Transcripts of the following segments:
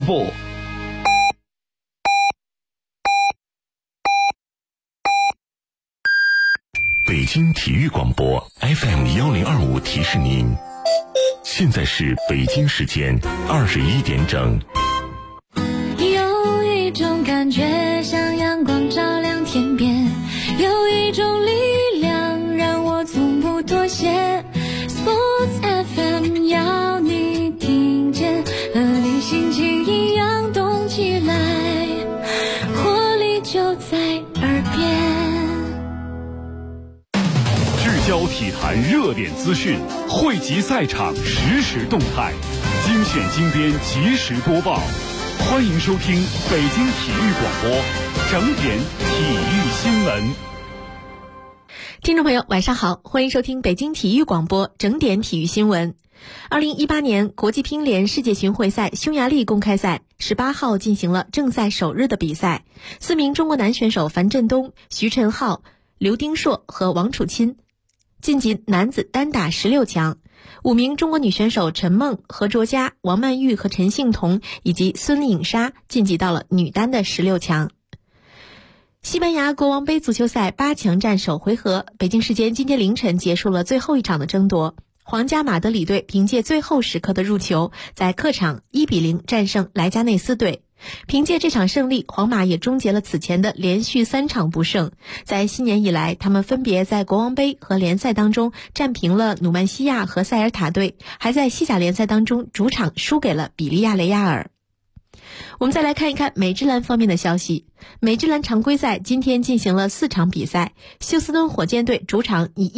播。 北京体育广播 FM1025提示您，现在是北京时间21点整。 有一种感觉像阳光照亮天边，有一种力量让我从不妥协。Sports FM 要你听见，和你心情一样动起来，活力就在耳边。 聚焦体坛热点资讯，汇集赛场实时动态，精选精编及时播报。欢迎收听北京体育广播整点体育新闻。 听众朋友晚上好，欢迎收听北京体育广播整点体育新闻。2018年国际乒联世界巡回赛匈牙利公开赛18号进行了正赛首日的比赛，4名中国男选手樊振东、徐晨浩、刘丁硕和王楚钦晋级男子单打16强，5名中国女选手陈梦、何卓佳、王曼玉和陈幸彤以及孙颖莎晋级到了女单的16强。西班牙国王杯足球赛8强战首回合，北京时间今天凌晨结束了最后一场的争夺。皇家马德里队凭借最后时刻的入球，在客场1-0战胜莱加内斯队。凭借这场胜利，皇马也终结了此前的连续3场不胜。在新年以来，他们分别在国王杯和联赛当中战平了努曼西亚和塞尔塔队，还在西甲联赛当中主场输给了比利亚雷亚尔。我们再来看一看美职篮方面的消息。美职篮常规赛今天进行了4场比赛，休斯敦火箭队主场以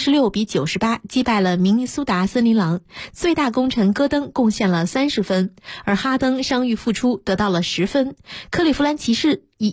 116-98击败了明尼苏达森林狼，最大功臣戈登贡献了30分，而哈登伤愈复出得到了10分。克利夫兰骑士以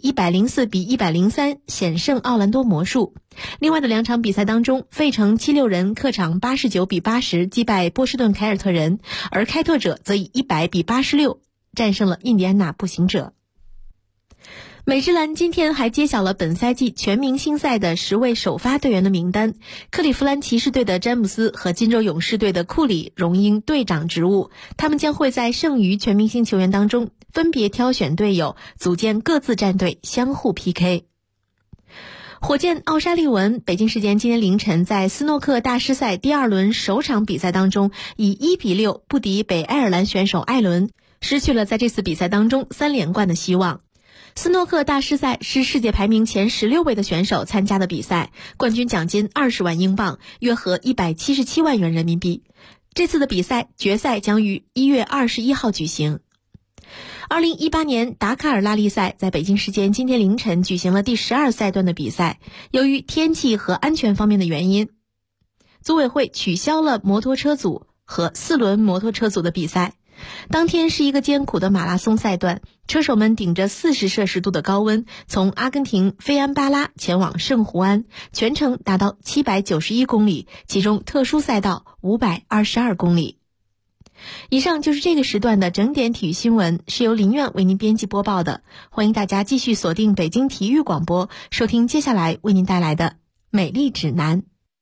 104-103险胜奥兰多魔术。另外的2场比赛当中，费城76人客场89-80击败波士顿凯尔特人，而开拓者则以100-86战胜了印第安纳步行者。美职篮今天还揭晓了本赛季全明星赛的10位首发队员的名单，克利夫兰骑士队的詹姆斯和金州勇士队的库里荣膺队长职务，他们将会在剩余全明星球员当中分别挑选队友，组建各自战队，相互 PK。火箭奥沙利文北京时间今天凌晨在斯诺克大师赛第2轮首场比赛当中以1-6不敌北爱尔兰选手艾伦，失去了在这次比赛当中3连冠的希望。斯诺克大师赛是世界排名前16位的选手参加的比赛，冠军奖金20万英镑，约合177万元人民币。这次的比赛决赛将于1月21号举行。2018年达喀尔拉力赛在北京时间今天凌晨举行了第12赛段的比赛，由于天气和安全方面的原因，组委会取消了摩托车组和4轮摩托车组的比赛。当天是一个艰苦的马拉松赛段，车手们顶着40摄氏度的高温，从阿根廷费安巴拉前往圣胡安，全程达到791公里，其中特殊赛道522公里。以上就是这个时段的整点体育新闻，是由林苑为您编辑播报的。欢迎大家继续锁定北京体育广播，收听接下来为您带来的美丽指南。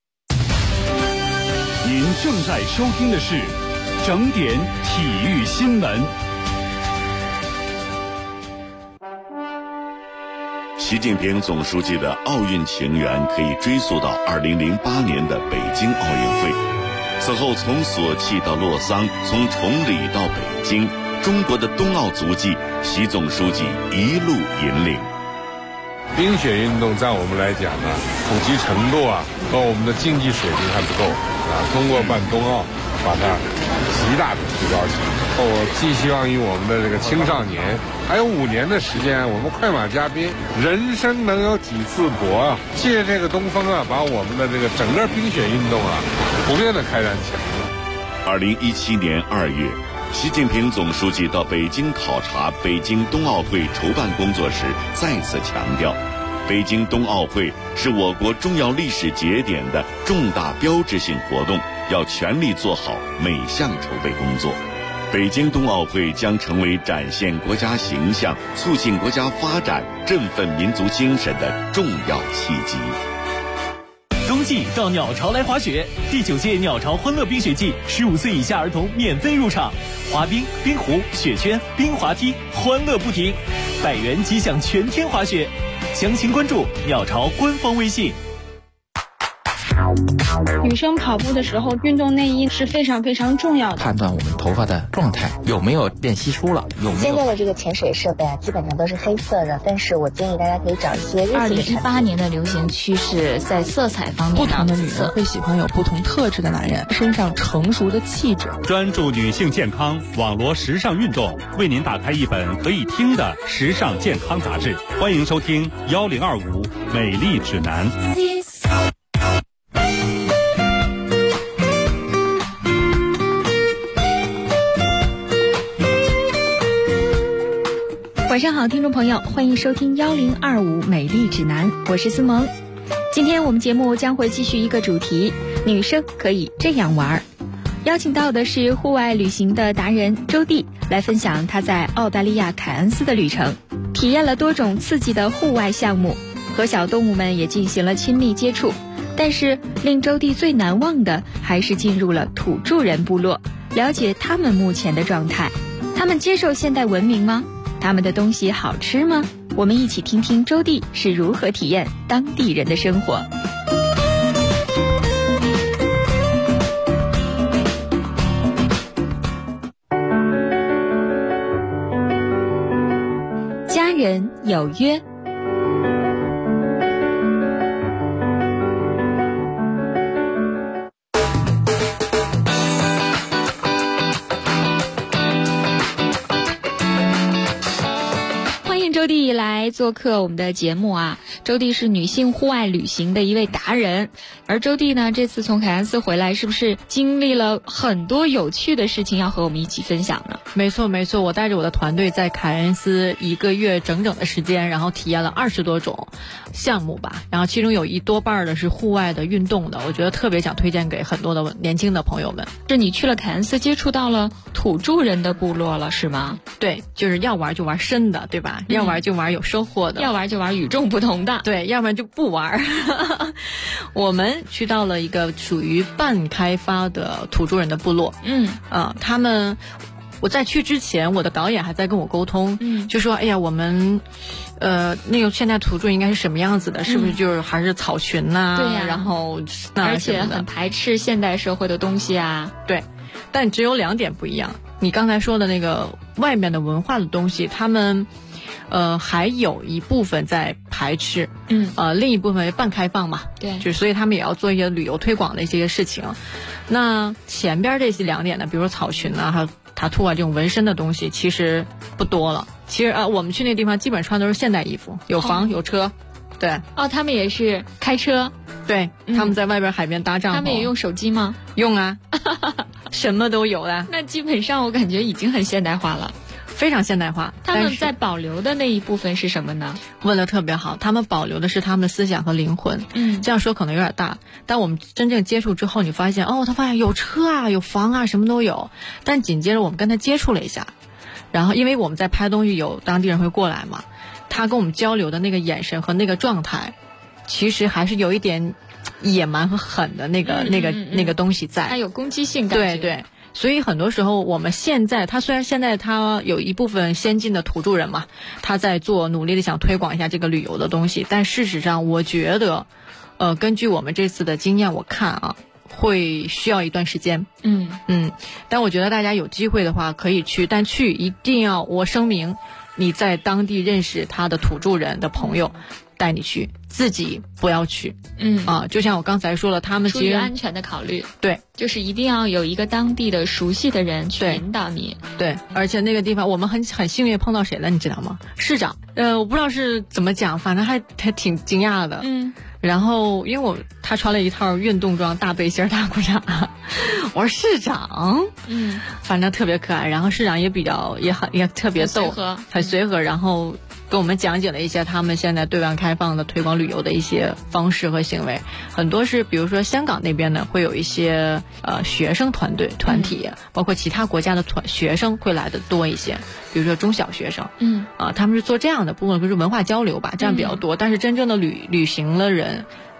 您正在收听的是整点体育新闻。 习近平总书记的奥运情缘可以追溯到2008年的北京奥运会。此后从索契到洛桑，从崇礼到北京，中国的冬奥足迹，习总书记一路引领。 冰雪运动在我们来讲呢，普及程度和我们的竞技水平还不够通过办冬奥把它极大的提高起来。我寄希望于我们的这个青少年，还有5年的时间，我们快马加鞭，人生能有几次搏借这个东风把我们的这个整个冰雪运动普遍的开展起来。 2017年2月，习近平总书记到北京考察北京冬奥会筹办工作时，再次强调，北京冬奥会是我国重要历史节点的重大标志性活动，要全力做好每项筹备工作。北京冬奥会将成为展现国家形象、促进国家发展、振奋民族精神的重要契机。 冬冬季到鸟巢来滑雪，第9届鸟巢欢乐冰雪季，15岁以下儿童免费入场，滑冰、冰壶、雪圈、冰滑梯，欢乐不停，100元即享全天滑雪。详情关注鸟巢官方微信。 女生跑步的时候，运动内衣是非常非常重要的， 判断我们头发的状态有没有变稀疏了，有没有。 现在的这个潜水设备啊，基本上都是黑色的，但是我建议大家可以找一些日系的产品。 2018年的流行趋势在色彩方面， 不同的女人会喜欢有不同特质的男人，身上成熟的气质。 专注女性健康，网罗时尚运动，为您打开一本可以听的时尚健康杂志。欢迎收听1025美丽指南。 晚上好，听众朋友，欢迎收听1025美丽指南，我是思萌。今天我们节目将会继续一个主题，女生可以这样玩。邀请到的是户外旅行的达人周弟，来分享他在澳大利亚凯恩斯的旅程，体验了多种刺激的户外项目，和小动物们也进行了亲密接触。但是令周弟最难忘的还是进入了土著人部落，了解他们目前的状态。他们接受现代文明吗？他们的东西好吃吗？我们一起听听周弟是如何体验当地人的生活。家人有约。周弟来做客我们的节目啊，周弟是女性户外旅行的一位达人，而周弟呢，这次从凯恩斯回来，是不是经历了很多有趣的事情要和我们一起分享呢？ 没错没错，我带着我的团队在凯恩斯1个月整整的时间，然后体验了20多种项目吧，然后其中有多半的是户外的运动的，我觉得特别想推荐给很多的年轻的朋友们。 是你去了凯恩斯，接触到了土著人的部落了，是吗？ 对，就是要玩就玩深的，对吧？要玩就玩有收获的， 要玩就玩与众不同的， 对，要不然就不玩。我们去到了一个属于半开发的土著人的部落，他们。我在去之前，我的导演还在跟我沟通，就说：“哎呀，我们，那个现在土著应该是什么样子的？是不是就是还是草群呐？ 对呀， 然后而且很排斥现代社会的东西啊。 对，但只有2点不一样。你刚才说的那个外面的文化的东西，他们，还有一部分在排斥，另一部分半开放嘛， 对， 就所以他们也要做一些旅游推广的一些事情。那前边这些2点呢，比如说草群啊，还有塔图啊这种纹身的东西其实不多了。其实我们去那个地方基本穿都是现代衣服，有房有车。对， 他们也是开车。 对，他们在外边海边搭帐篷。 他们也用手机吗？ 用啊，什么都有的。 那基本上我感觉已经很现代化了， 非常现代化。 他们在保留的那一部分是什么呢？ 问得特别好，他们保留的是他们的思想和灵魂。这样说可能有点大，但我们真正接触之后，你发现他发现有车啊，有房啊，什么都有。但紧接着我们跟他接触了一下，然后因为我们在拍东西，有当地人会过来嘛，他跟我们交流的那个眼神和那个状态，其实还是有一点野蛮和狠的那个东西在， 它有攻击性感觉。 对对。所以很多时候我们现在，虽然现在他有一部分先进的土著人嘛，他在努力的想推广一下这个旅游的东西，但事实上我觉得根据我们这次的经验，我看啊会需要一段时间。但我觉得大家有机会的话可以去，但去一定要我声明，你在当地认识他的土著人的朋友带你去，自己不要去。就像我刚才说了，他们其实出于安全的考虑， 对， 就是一定要有一个当地的熟悉的人去引导你。 对，而且那个地方我们很幸运碰到谁了，你知道吗？市长。我不知道是怎么讲，反正还挺惊讶的。然后因为他穿了一套运动装，大背心大裤衩，我说市长，反正特别可爱。然后市长也特别逗，很随和，然后跟我们讲解了一些他们现在对外开放的推广旅游的一些方式和行为。很多是比如说香港那边呢会有一些学生团体，包括其他国家的学生会来的多一些，比如说中小学生，他们是做这样的，不管是文化交流吧，这样比较多。但是真正的旅行的人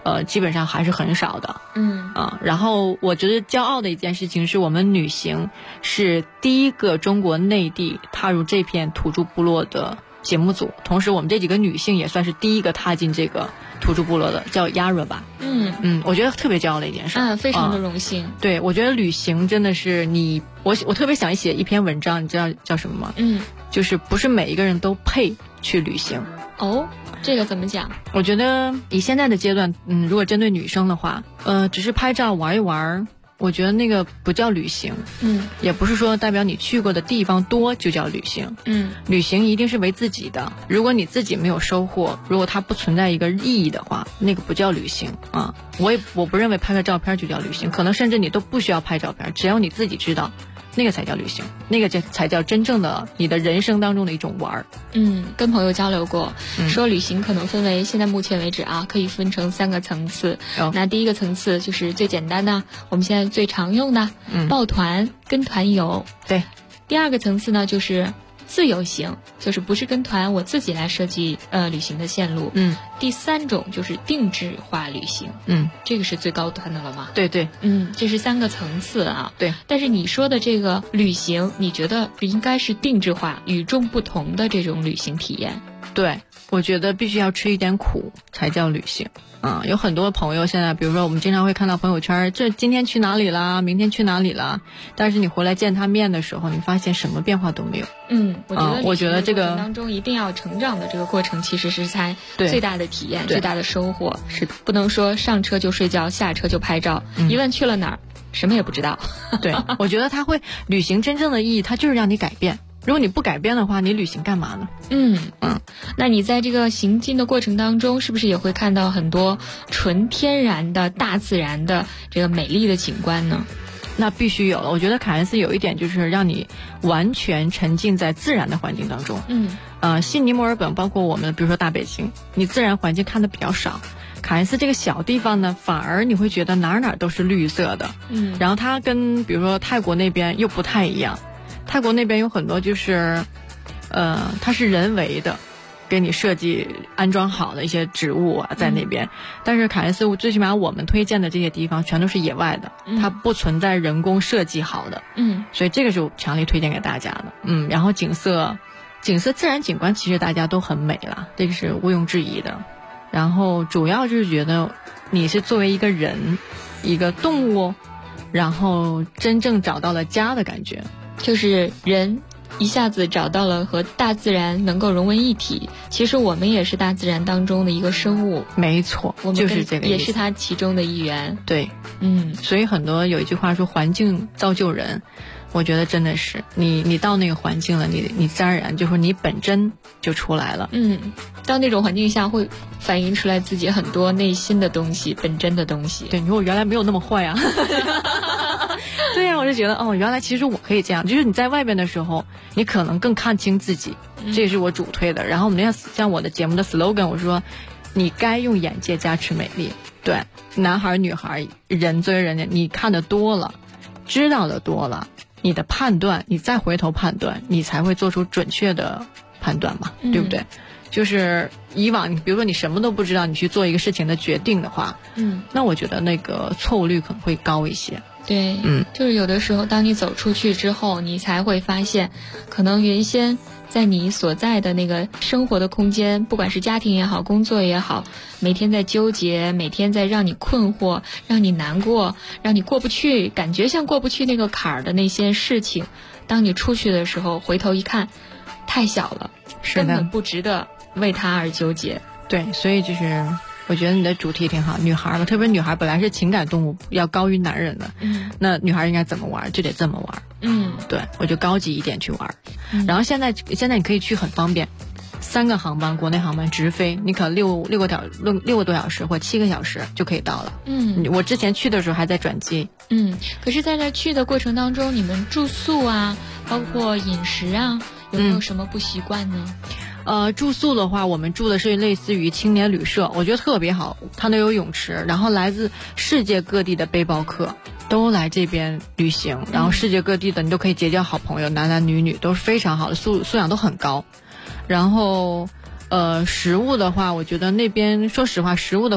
基本上还是很少的。然后我觉得骄傲的一件事情是我们旅行是第一个中国内地踏入这片土著部落的节目组，同时我们这几个女性也算是第一个踏进这个土著部落的，叫亚热巴。我觉得特别骄傲的一件事。 非常的荣幸。 对，我觉得旅行真的是我特别想写一篇文章，你知道叫什么吗？就是不是每一个人都配去旅行。 这个怎么讲？ 我觉得以现在的阶段，如果针对女生的话，只是拍照玩一玩，我觉得那个不叫旅行。也不是说代表你去过的地方多就叫旅行。旅行一定是为自己的，如果你自己没有收获，如果它不存在一个意义的话，那个不叫旅行啊。我不认为拍个照片就叫旅行，可能甚至你都不需要拍照片，只要你自己知道，那个才叫旅行，那个才叫真正的你的人生当中的一种玩。 跟朋友交流过，说旅行可能分为现在目前为止可以分成3个层次。那第一个层次就是最简单的，我们现在最常用的，抱团跟团游。 对。 第二个层次呢，就是自由行，就是不是跟团，我自己来设计旅行的线路。第3种就是定制化旅行。这个是最高端的了吗？ 对对。 这是3个层次啊。 对。 但是你说的这个旅行，你觉得应该是定制化、与众不同的这种旅行体验？ 对，我觉得必须要吃一点苦才叫旅行。有很多朋友现在，比如说我们经常会看到朋友圈，这今天去哪里啦，明天去哪里啦，但是你回来见他面的时候，你发现什么变化都没有。我觉得这个当中一定要成长的这个过程，其实是才最大的体验，最大的收获。 是的， 不能说上车就睡觉，下车就拍照，一问去了哪儿，什么也不知道。 对，我觉得旅行真正的意义，它就是让你改变。如果你不改变的话，你旅行干嘛呢？ 那你在这个行进的过程当中，是不是也会看到很多纯天然的大自然的这个美丽的景观呢？ 那必须有了。我觉得凯恩斯有一点就是让你完全沉浸在自然的环境当中。悉尼、墨尔本，包括我们比如说大北京，你自然环境看的比较少。凯恩斯这个小地方呢，反而你会觉得哪儿都是绿色的。然后它跟比如说泰国那边又不太一样。泰国那边有很多就是它是人为的给你设计安装好的一些植物在那边，但是凯恩斯最起码我们推荐的这些地方全都是野外的，它不存在人工设计好的。所以这个是我强烈推荐给大家的。然后景色自然景观其实大家都很美了，这个是毋庸置疑的。然后主要就是觉得你是作为一个人一个动物，然后真正找到了家的感觉， 就是人一下子找到了和大自然能够融为一体。其实我们也是大自然当中的一个生物。 没错， 我们就是这个意思， 也是它其中的一员。 对，所以很多有一句话说环境造就人，我觉得真的是你到那个环境了，你自然而然就是你本真就出来了。 到那种环境下会反映出来自己很多内心的东西，本真的东西。 对，你说我原来没有那么坏啊。对呀，我就觉得原来其实我可以这样。就是你在外边的时候，你可能更看清自己，这也是我主推的。然后我们像我的节目的 slogan， 我说你该用眼界加持美丽。对，男孩女孩人作为人，你看得多了，知道的多了，你的判断，你再回头判断，你才会做出准确的判断嘛，对不对？就是以往比如说你什么都不知道，你去做一个事情的决定的话，那我觉得那个错误率可能会高一些。 对，就是有的时候当你走出去之后，你才会发现可能原先在你所在的那个生活的空间，不管是家庭也好，工作也好，每天在纠结，每天在让你困惑，让你难过，让你过不去，感觉像过不去那个坎儿的那些事情，当你出去的时候回头一看，太小了，根本不值得为它而纠结。 对，所以就是我觉得你的主题挺好，女孩嘛，特别女孩本来是情感动物，要高于男人的。那女孩应该怎么玩就得这么玩。对，我就高级一点去玩。然后现在你可以去很方便，3个航班，国内航班直飞，你可能6个多小时或7个小时就可以到了。我之前去的时候还在转机。 可是在这去的过程当中，你们住宿啊，包括饮食啊，有没有什么不习惯呢？ 住宿的话，我们住的是类似于青年旅社，我觉得特别好，它那有泳池，然后来自世界各地的背包客都来这边旅行，然后世界各地的你都可以结交好朋友，男男女女都是非常好的，素养都很高。然后食物的话，我觉得那边说实话，食物的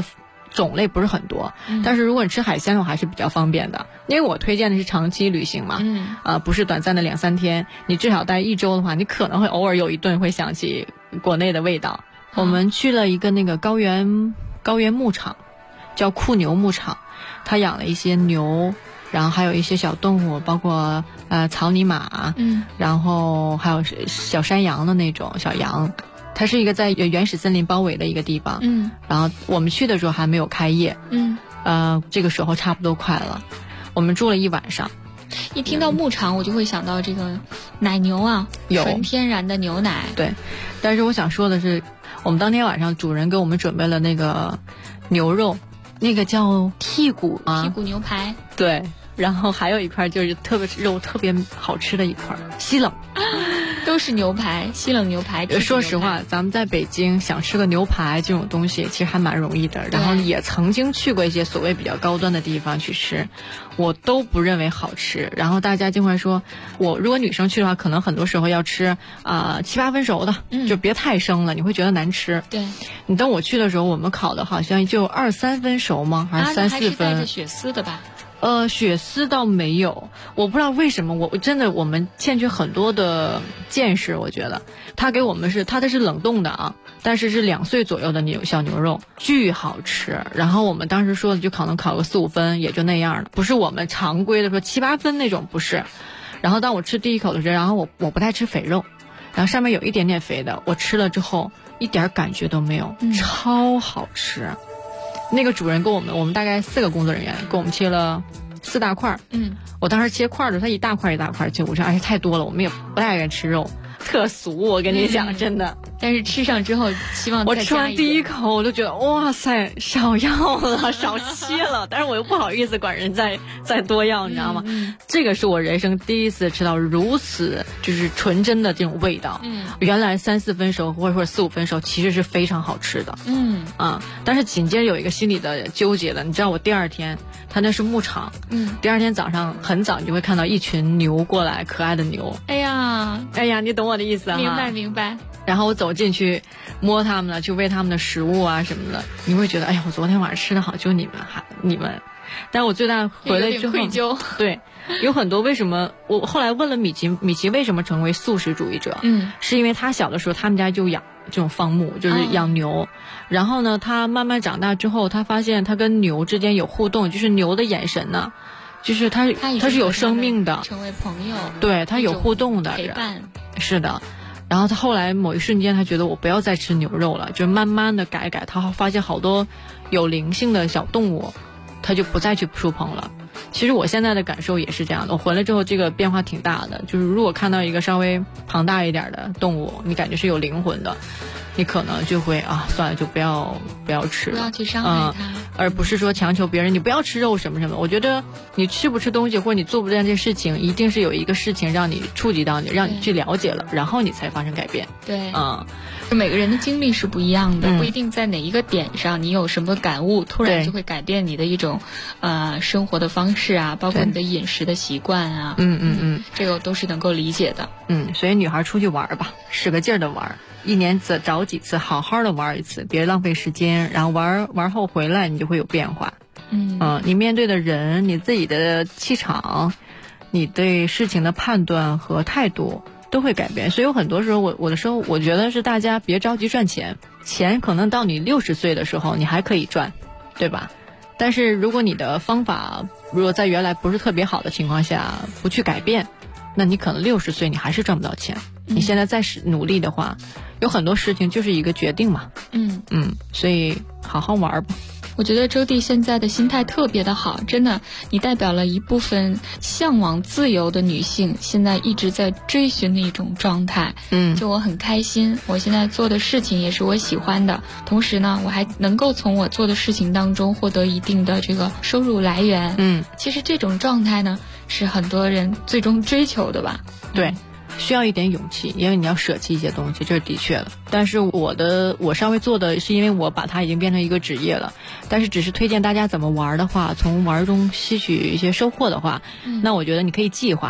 种类不是很多，但是如果你吃海鲜的话还是比较方便的，因为我推荐的是长期旅行嘛，不是短暂的2-3天，你至少待1周的话，你可能会偶尔有一顿会想起国内的味道。我们去了一个那个高原牧场，叫库牛牧场，他养了一些牛，然后还有一些小动物，包括草泥马，然后还有小山羊的那种小羊。它是一个在原始森林包围的一个地方，然后我们去的时候还没有开业，这个时候差不多快了，我们住了1晚上。 一听到牧场，我就会想到这个奶牛啊，纯天然的牛奶。 对，但是我想说的是，我们当天晚上主人给我们准备了那个牛肉，那个叫剔骨牛排。 对，然后还有一块就是肉特别好吃的一块西冷。 都是牛排，西冷牛排。 说实话，咱们在北京想吃个牛排这种东西其实还蛮容易的，然后也曾经去过一些所谓比较高端的地方去吃，我都不认为好吃。然后大家经常说，如果女生去的话，可能很多时候要吃7-8分熟的，就别太生了，你会觉得难吃。 对， 你等我去的时候，我们烤的好像就2-3分熟吗？还是3-4分？ 还是带着血丝的吧？ 血丝倒没有，我不知道为什么，我们欠缺很多的见识。我觉得他给我们它是冷冻的啊，但是2岁左右的小牛肉，巨好吃。然后我们当时说的就可能烤个4-5分，也就那样了，不是我们常规的说7-8分那种，不是。然后当我吃第一口的时候，然后我不太吃肥肉，然后上面有一点点肥的，我吃了之后一点感觉都没有，超好吃。那个主人给我们大概4个工作人员给我们切了4大块，我当时切块的时候，他一大块一大块切，我说哎太多了，我们也不太爱吃肉，特俗，我跟你讲，真的。 但是吃上之后，希望我吃完第一口，我就觉得哇塞，少要了，少切了，但是我又不好意思管人再多要，你知道吗？这个是我人生第一次吃到如此就是纯真的这种味道。原来3-4分熟或者4-5分熟其实是非常好吃的。但是紧接着有一个心理的纠结的，你知道我第2天，他那是牧场，第2天早上很早你就会看到一群牛过来，可爱的牛。哎呀，你懂我的意思啊？ 明白。 然后我走进去摸他们了，去喂他们的食物啊什么的，你会觉得哎呀，我昨天晚上吃的好，就你们。但是我最大回来之后， 愧疚。 对，有很多为什么我后来问了米奇为什么成为素食主义者？是因为他小的时候他们家就养这种放牧，就是养牛。然后呢，他慢慢长大之后，他发现他跟牛之间有互动，就是牛的眼神呢，就是他是有生命的， 成为朋友。 对，他有互动的陪伴。 是的。然后他后来某一瞬间，他觉得我不要再吃牛肉了，就慢慢的改，他发现好多有灵性的小动物，他就不再去触碰了。其实我现在的感受也是这样的，我回来之后这个变化挺大的，就是如果看到一个稍微庞大一点的动物，你感觉是有灵魂的，你可能就会算了，就不要吃了， 不要去伤害它， 而不是说强求别人你不要吃肉什么什么。我觉得你吃不吃东西或者你做不做这件事情，一定是有一个事情让你触及到你，让你去了解了，然后你才发生改变。 对，每个人的经历是不一样的，不一定在哪一个点上你有什么感悟，突然就会改变你的一种生活的方式啊，包括你的饮食的习惯啊。这个都是能够理解的。 所以女孩出去玩吧，使个劲儿的玩，1年找几次，好好的玩一次，别浪费时间，然后玩后回来你就会有变化。你面对的人，你自己的气场，你对事情的判断和态度都会改变。所以有很多时候我觉得是大家别着急赚钱可能到你60岁的时候你还可以赚，对吧？但是如果你的方法如果在原来不是特别好的情况下不去改变，那你可能60岁你还是赚不到钱。你现在再努力的话，有很多事情就是一个决定嘛。所以好好玩吧。 我觉得周弟现在的心态特别的好，真的，你代表了一部分向往自由的女性现在一直在追寻的一种状态。就我很开心，我现在做的事情也是我喜欢的，同时呢我还能够从我做的事情当中获得一定的这个收入来源。其实这种状态呢是很多人最终追求的吧。 对，需要一点勇气，因为你要舍弃一些东西，这是的确的。但是我稍微做的是因为我把它已经变成一个职业了，但是只是推荐大家怎么玩的话，从玩中吸取一些收获的话，那我觉得你可以计划，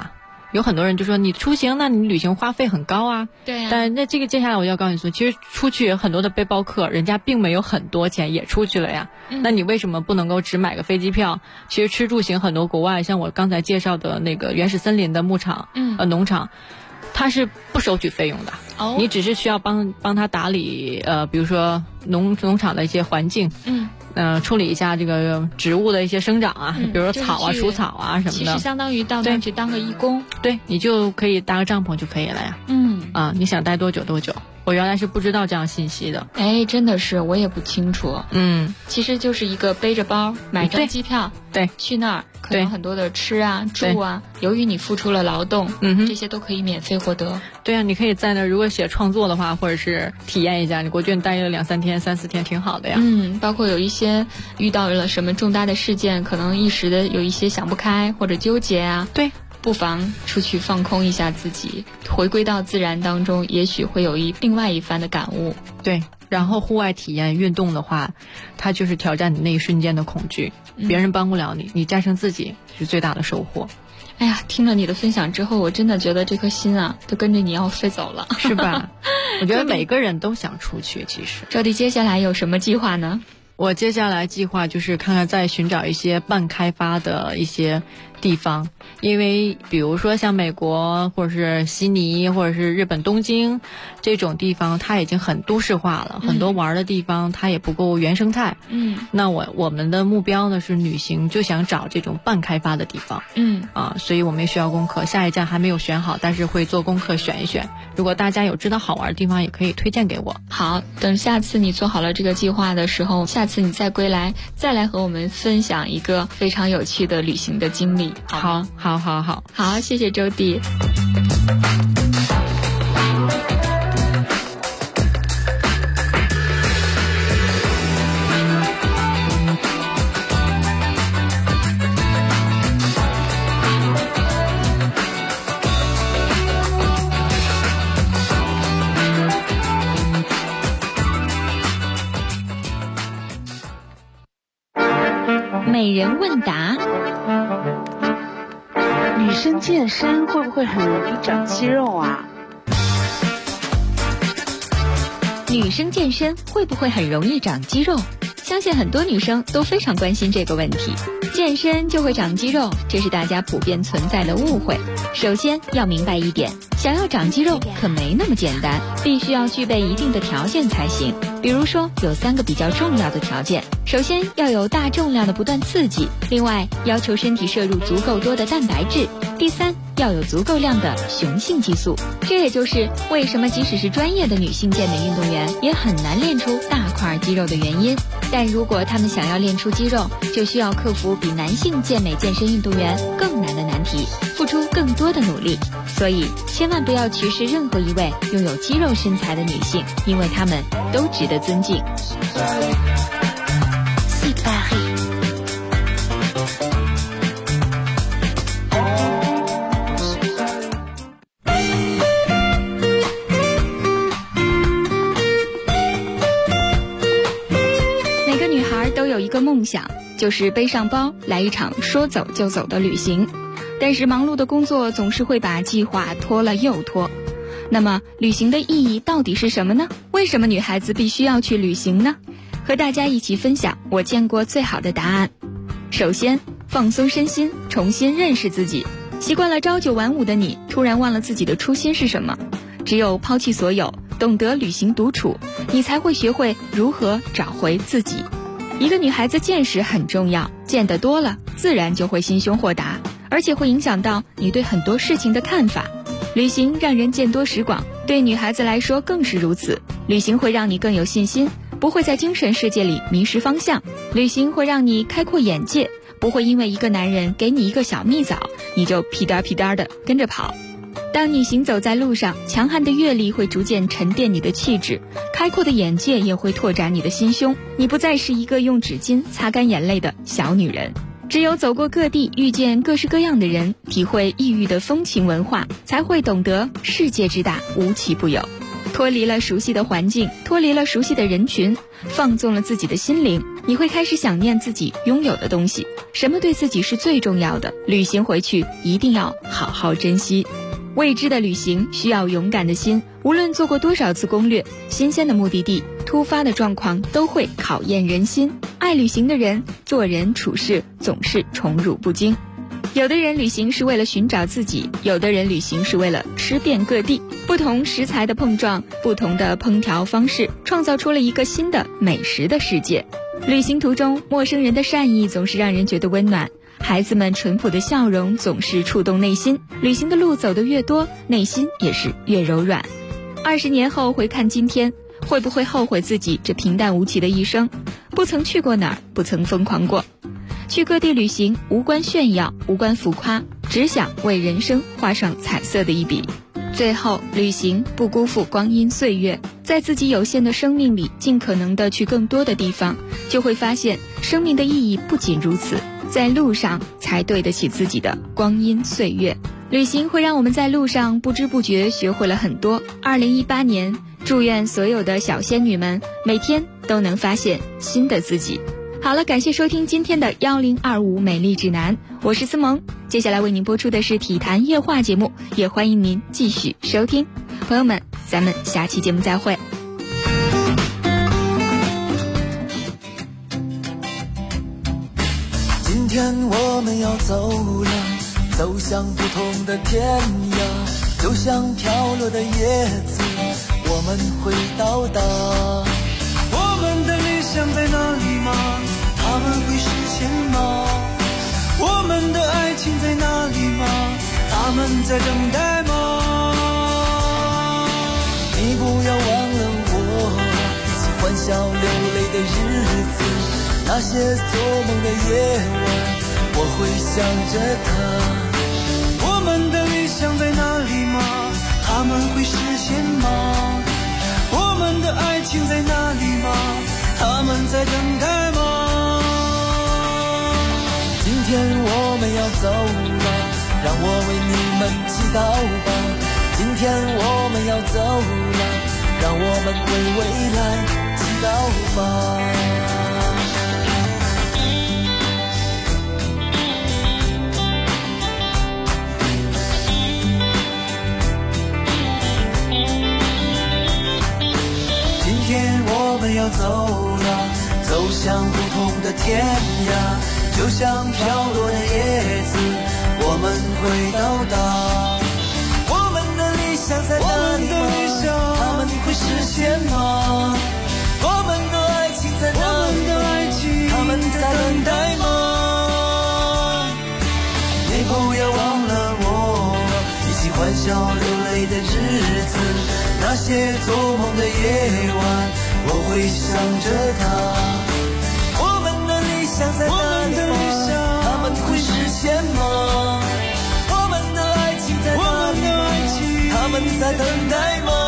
有很多人就说你出行，那你旅行花费很高啊。 对啊。 但那这个接下来我要告诉你说，其实出去很多的背包客，人家并没有很多钱也出去了呀。那你为什么不能够只买个飞机票？其实吃住行很多国外，像我刚才介绍的那个原始森林的牧场，农场，它是不收取费用的。你只是需要帮他打理比如说农场的一些环境，处理一下这个植物的一些生长啊，比如说草啊、除草啊什么的。 其实相当于到那去当个义工， 对，你就可以搭个帐篷就可以了呀。你想待多久多久。我原来是不知道这样信息的。 哎，真的是我也不清楚。其实就是一个背着包买张机票， 对， 去那儿可能很多的吃啊、住啊，由于你付出了劳动，这些都可以免费获得。 对啊，你可以在那儿如果写创作的话，或者是体验一下，你过去待个2-3天、3-4天挺好的呀。 包括有一些遇到了什么重大的事件，可能一时的有一些想不开或者纠结啊。 对。 不妨出去放空一下自己，回归到自然当中，也许会有另外一番的感悟。 对，然后户外体验运动的话，它就是挑战你那一瞬间的恐惧，别人帮不了你，你战胜自己是最大的收获。 哎呀，听了你的分享之后，我真的觉得这颗心啊，都跟着你要飞走了， 是吧？我觉得每个人都想出去。其实， 周迪接下来有什么计划呢？ 我接下来计划就是看看再寻找一些半开发的一些地方，因为比如说像美国或者是悉尼或者是日本东京这种地方，它已经很都市化了，很多玩的地方它也不够原生态。那我们的目标呢是旅行就想找这种半开发的地方。所以我们也需要功课，下一站还没有选好，但是会做功课选一选。如果大家有知道好玩的地方，也可以推荐给我。 好，等下次你做好了这个计划的时候，下次你再归来，再来和我们分享一个非常有趣的旅行的经历。 好， 谢谢周迪。 美人问答。 女生健身会不会很容易长肌肉啊？ 女生健身会不会很容易长肌肉？相信很多女生都非常关心这个问题。健身就会长肌肉，这是大家普遍存在的误会。首先要明白一点，想要长肌肉可没那么简单，必须要具备一定的条件才行。比如说有3个比较重要的条件，首先要有大重量的不断刺激，另外要求身体摄入足够多的蛋白质，第3要有足够量的雄性激素。这也就是为什么即使是专业的女性健美运动员也很难练出大块肌肉的原因。但如果她们想要练出肌肉，就需要克服比男性健美健身运动员更难的难题，付出更多的努力。所以千万不要歧视任何一位拥有肌肉身材的女性，因为她们都值得尊敬。每个女孩都有一个梦想，就是背上包来一场说走就走的旅行。但是忙碌的工作总是会把计划拖了又拖。那么旅行的意义到底是什么呢？为什么女孩子必须要去旅行呢？和大家一起分享我见过最好的答案。首先，放松身心，重新认识自己。习惯了朝九晚五的你，突然忘了自己的初心是什么。只有抛弃所有，懂得旅行独处，你才会学会如何找回自己。一个女孩子见识很重要，见得多了，自然就会心胸豁达，而且会影响到你对很多事情的看法。旅行让人见多识广，对女孩子来说更是如此。旅行会让你更有信心，不会在精神世界里迷失方向。旅行会让你开阔眼界，不会因为一个男人给你一个小蜜枣，你就屁颠屁颠的跟着跑。当你行走在路上，强悍的阅历会逐渐沉淀你的气质，开阔的眼界也会拓展你的心胸。你不再是一个用纸巾擦干眼泪的小女人。只有走过各地，遇见各式各样的人，体会异域的风情文化，才会懂得世界之大无奇不有。 脱离了熟悉的环境，脱离了熟悉的人群，放纵了自己的心灵，你会开始想念自己拥有的东西，什么对自己是最重要的，旅行回去一定要好好珍惜。未知的旅行需要勇敢的心，无论做过多少次攻略，新鲜的目的地，突发的状况都会考验人心。爱旅行的人，做人处事总是宠辱不惊。有的人旅行是为了寻找自己，有的人旅行是为了吃遍各地。不同食材的碰撞，不同的烹调方式，创造出了一个新的美食的世界。旅行途中，陌生人的善意总是让人觉得温暖，孩子们淳朴的笑容总是触动内心。旅行的路走得越多，内心也是越柔软。20年后回看今天，会不会后悔自己这平淡无奇的一生？不曾去过哪儿，不曾疯狂过。去各地旅行，无关炫耀，无关浮夸，只想为人生画上彩色的一笔。最后，旅行不辜负光阴岁月，在自己有限的生命里，尽可能的去更多的地方，就会发现生命的意义不仅如此，在路上才对得起自己的光阴岁月。旅行会让我们在路上不知不觉学会了很多。2018年，祝愿所有的小仙女们每天都能发现新的自己。好了，感谢收听今天的1025美丽指南，我是思萌。接下来为您播出的是体坛夜话节目，也欢迎您继续收听。朋友们，咱们下期节目再会。 今天我们要走了，走向不同的天涯，就像飘落的叶子，我们会到达。我们的理想在哪里吗？他们会实现吗？我们的爱情在哪里吗？他们在等待吗？你不要忘了我，一起欢笑流泪的日子，那些做梦的夜晚，我会想着他。我们的理想在哪里吗？他们会实现吗？我们的爱情在哪里吗？他们在等待吗？今天我们要走了，让我为你们祈祷吧。今天我们要走了，让我们为未来祈祷吧。今天我们要走了，走向不同的天涯，就像飘落的叶子，我们会到达。我们的理想在哪里吗？他们会实现吗？我们的爱情在哪里吗？他们在等待吗？你不要忘了我，一起欢笑流泪的日子，那些做梦的夜晚，我会想着他。我们的理想在哪里吗？他们会实现吗？我们的爱情在哪里吗？他们在等待吗？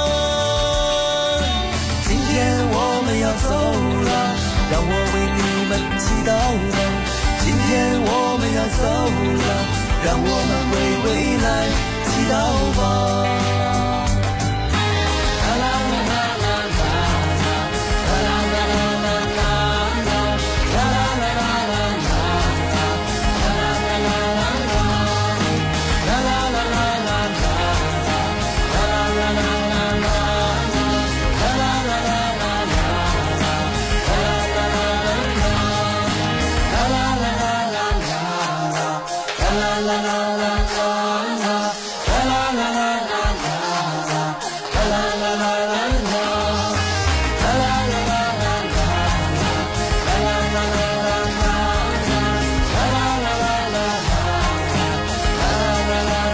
今天我们要走了，让我为你们祈祷吧。今天我们要走了，让我们为未来祈祷吧。